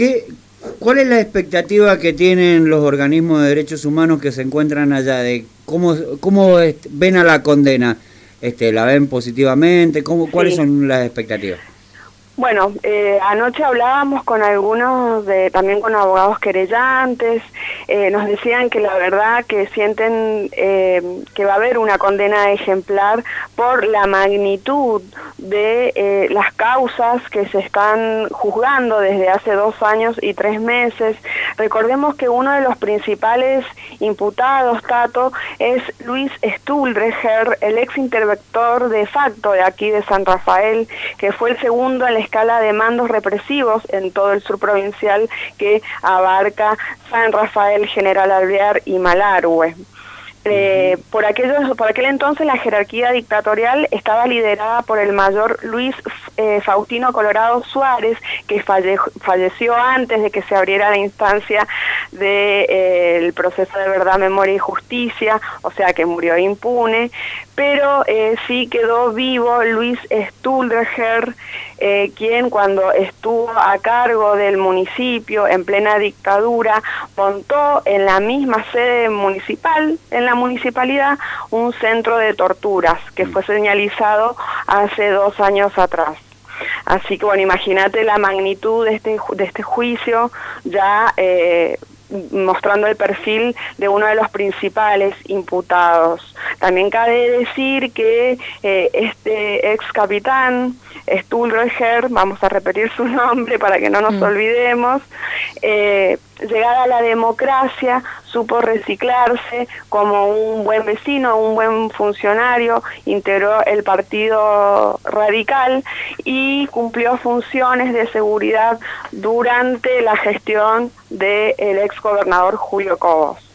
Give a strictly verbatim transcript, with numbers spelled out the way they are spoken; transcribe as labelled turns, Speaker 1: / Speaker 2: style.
Speaker 1: ¿Qué, ¿Cuál es la expectativa que tienen los organismos de derechos humanos que se encuentran allá? De cómo, cómo est- ven a la condena. Este, ¿La ven positivamente? ¿Cómo, ¿Cuáles
Speaker 2: Sí.
Speaker 1: son las expectativas?
Speaker 2: Bueno, eh, anoche hablábamos con algunos, de, también con abogados querellantes, eh, nos decían que la verdad que sienten eh, que va a haber una condena ejemplar por la magnitud de eh, las causas que se están juzgando desde hace dos años y tres meses. Recordemos que uno de los principales imputados, Tato, es Luis Stuhlrecher, el ex interventor de facto de aquí de San Rafael, que fue el segundo en la escala de mandos represivos en todo el sur provincial que abarca San Rafael, General Alvear y Malargüe. Eh, por, aquellos, por aquel entonces la jerarquía dictatorial estaba liderada por el mayor Luis eh, Faustino Colorado Suárez, que falle, falleció antes de que se abriera la instancia del de, eh, proceso de verdad, memoria y justicia, o sea que murió impune, pero eh, sí quedó vivo Luis Stuhlrecher, eh, quien cuando estuvo a cargo del municipio en plena dictadura montó en la misma sede municipal, en la municipalidad, un centro de torturas que fue señalizado hace dos años atrás. Así que bueno, imagínate la magnitud de este, de este juicio, ya eh, mostrando el perfil de uno de los principales imputados. También cabe decir que eh, este ex capitán, Stuhlrecher, vamos a repetir su nombre para que no nos mm. olvidemos, eh, llegada a la democracia, supo reciclarse como un buen vecino, un buen funcionario, integró el Partido Radical y cumplió funciones de seguridad durante la gestión del ex gobernador Julio Cobos.